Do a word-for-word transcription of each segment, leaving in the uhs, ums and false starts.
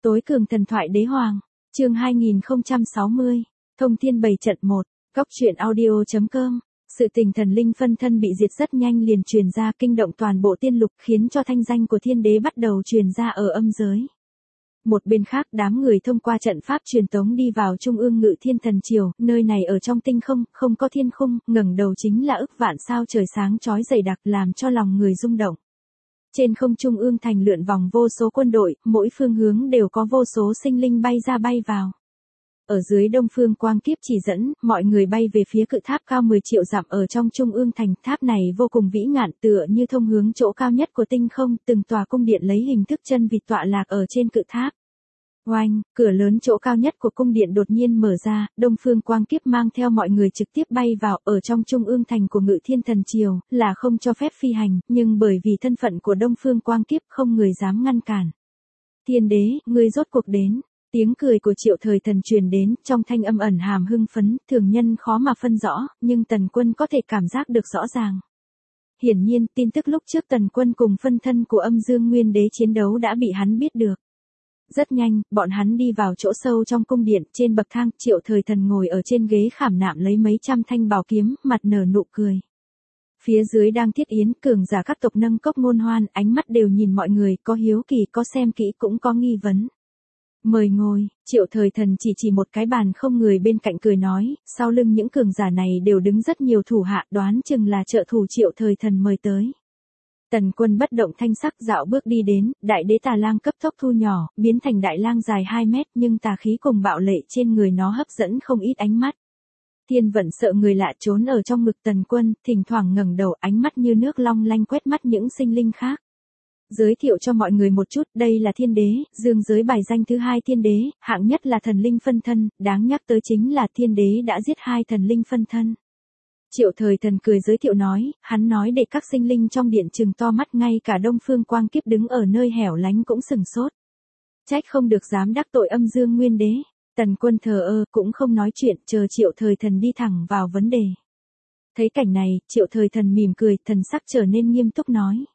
Tối cường thần thoại đế hoàng, chương hai nghìn không trăm sáu mươi, thông thiên bảy trận một, góc truyện audio chấm com. Sự tình thần linh phân thân bị diệt rất nhanh liền truyền ra kinh động toàn bộ tiên lục, khiến cho thanh danh của thiên đế bắt đầu truyền ra ở âm giới. Một bên khác, đám người thông qua trận pháp truyền tống đi vào trung ương Ngự Thiên Thần Triều, nơi này ở trong tinh không, không có thiên khung, ngẩng đầu chính là ức vạn sao trời sáng chói dày đặc, làm cho lòng người rung động. Trên không trung ương thành lượn vòng vô số quân đội, mỗi phương hướng đều có vô số sinh linh bay ra bay vào. Ở dưới đông phương quang kiếp chỉ dẫn, mọi người bay về phía cự tháp cao mười triệu dặm ở trong trung ương thành. Tháp này vô cùng vĩ ngạn, tựa như thông hướng chỗ cao nhất của tinh không, từng tòa cung điện lấy hình thức chân vịt tọa lạc ở trên cự tháp. Oanh, cửa lớn chỗ cao nhất của cung điện đột nhiên mở ra, đông phương quang kiếp mang theo mọi người trực tiếp bay vào. Ở trong trung ương thành của Ngự Thiên Thần Triều, là không cho phép phi hành, nhưng bởi vì thân phận của đông phương quang kiếp không người dám ngăn cản. Thiên đế, ngươi rốt cuộc đến. Tiếng cười của Triệu Thời Thần truyền đến, trong thanh âm ẩn hàm hưng phấn, thường nhân khó mà phân rõ, nhưng Tần Quân có thể cảm giác được rõ ràng. Hiển nhiên, tin tức lúc trước Tần Quân cùng phân thân của Âm Dương Nguyên Đế chiến đấu đã bị hắn biết được. Rất nhanh, bọn hắn đi vào chỗ sâu trong cung điện, trên bậc thang, Triệu Thời Thần ngồi ở trên ghế khảm nạm lấy mấy trăm thanh bảo kiếm, mặt nở nụ cười. Phía dưới đang thiết yến, cường giả các tộc nâng cốc ngôn hoan, ánh mắt đều nhìn mọi người, có hiếu kỳ, có xem kỹ, cũng có nghi vấn. Mời ngồi, Triệu Thời Thần chỉ chỉ một cái bàn không người bên cạnh cười nói, sau lưng những cường giả này đều đứng rất nhiều thủ hạ, đoán chừng là trợ thủ Triệu Thời Thần mời tới. Tần Quân bất động thanh sắc dạo bước đi đến, đại đế tà lang cấp tốc thu nhỏ, biến thành đại lang dài hai mét, nhưng tà khí cùng bạo lệ trên người nó hấp dẫn không ít ánh mắt. Thiên Vận sợ người lạ trốn ở trong ngực Tần Quân, thỉnh thoảng ngẩng đầu, ánh mắt như nước long lanh quét mắt những sinh linh khác. Giới thiệu cho mọi người một chút, đây là thiên đế, dương giới bài danh thứ hai thiên đế, hạng nhất là thần linh phân thân, đáng nhắc tới chính là thiên đế đã giết hai thần linh phân thân. Triệu Thời Thần cười giới thiệu nói, hắn nói để các sinh linh trong điện trừng to mắt, ngay cả đông phương quang kiếp đứng ở nơi hẻo lánh cũng sừng sốt. Trách không được dám đắc tội Âm Dương Nguyên Đế. Tần Quân thờ ơ, cũng không nói chuyện, chờ Triệu Thời Thần đi thẳng vào vấn đề. Thấy cảnh này, Triệu Thời Thần mỉm cười, thần sắc trở nên nghiêm túc nói.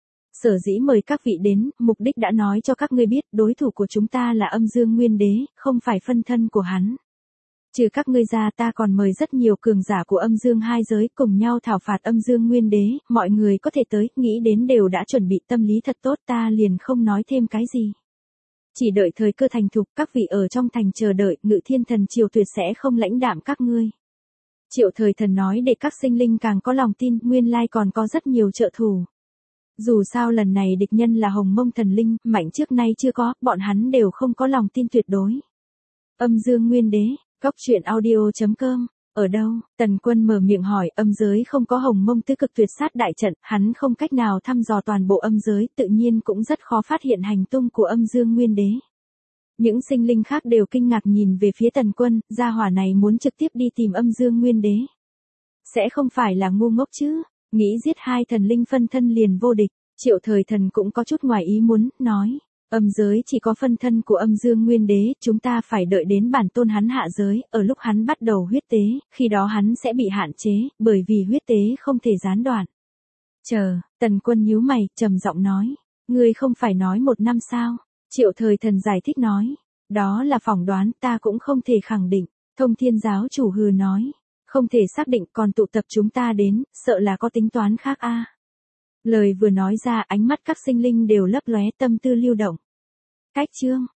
Sở dĩ mời các vị đến, mục đích đã nói cho các ngươi biết, đối thủ của chúng ta là Âm Dương Nguyên Đế, không phải phân thân của hắn. Trừ các ngươi ra, ta còn mời rất nhiều cường giả của âm dương hai giới cùng nhau thảo phạt Âm Dương Nguyên Đế, mọi người có thể tới, nghĩ đến đều đã chuẩn bị tâm lý thật tốt, ta liền không nói thêm cái gì. Chỉ đợi thời cơ thành thục, các vị ở trong thành chờ đợi, Ngự Thiên Thần Triều tuyệt sẽ không lãnh đạm các ngươi. Triệu Thời Thần nói để các sinh linh càng có lòng tin, nguyên lai còn có rất nhiều trợ thủ. Dù sao lần này địch nhân là Hồng Mông Thần Linh, mạnh trước nay chưa có, bọn hắn đều không có lòng tin tuyệt đối. Âm Dương Nguyên Đế, góc truyện audio chấm com, ở đâu? Tần Quân mở miệng hỏi, âm giới không có Hồng Mông tứ cực tuyệt sát đại trận, hắn không cách nào thăm dò toàn bộ âm giới, tự nhiên cũng rất khó phát hiện hành tung của Âm Dương Nguyên Đế. Những sinh linh khác đều kinh ngạc nhìn về phía Tần Quân, gia hỏa này muốn trực tiếp đi tìm Âm Dương Nguyên Đế. Sẽ không phải là ngu ngốc chứ? Nghĩ giết hai thần linh phân thân liền vô địch. Triệu Thời Thần cũng có chút ngoài ý muốn, nói, âm giới chỉ có phân thân của Âm Dương Nguyên Đế, chúng ta phải đợi đến bản tôn hắn hạ giới, ở lúc hắn bắt đầu huyết tế, khi đó hắn sẽ bị hạn chế, bởi vì huyết tế không thể gián đoạn. Chờ, Tần Quân nhíu mày, trầm giọng nói, ngươi không phải nói một năm sao? Triệu Thời Thần giải thích nói, đó là phỏng đoán, ta cũng không thể khẳng định. Thông Thiên giáo chủ hừ nói, không thể xác định, còn tụ tập chúng ta đến, sợ là có tính toán khác a. À. Lời vừa nói ra, ánh mắt các sinh linh đều lấp lóe, tâm tư lưu động. Cách chương,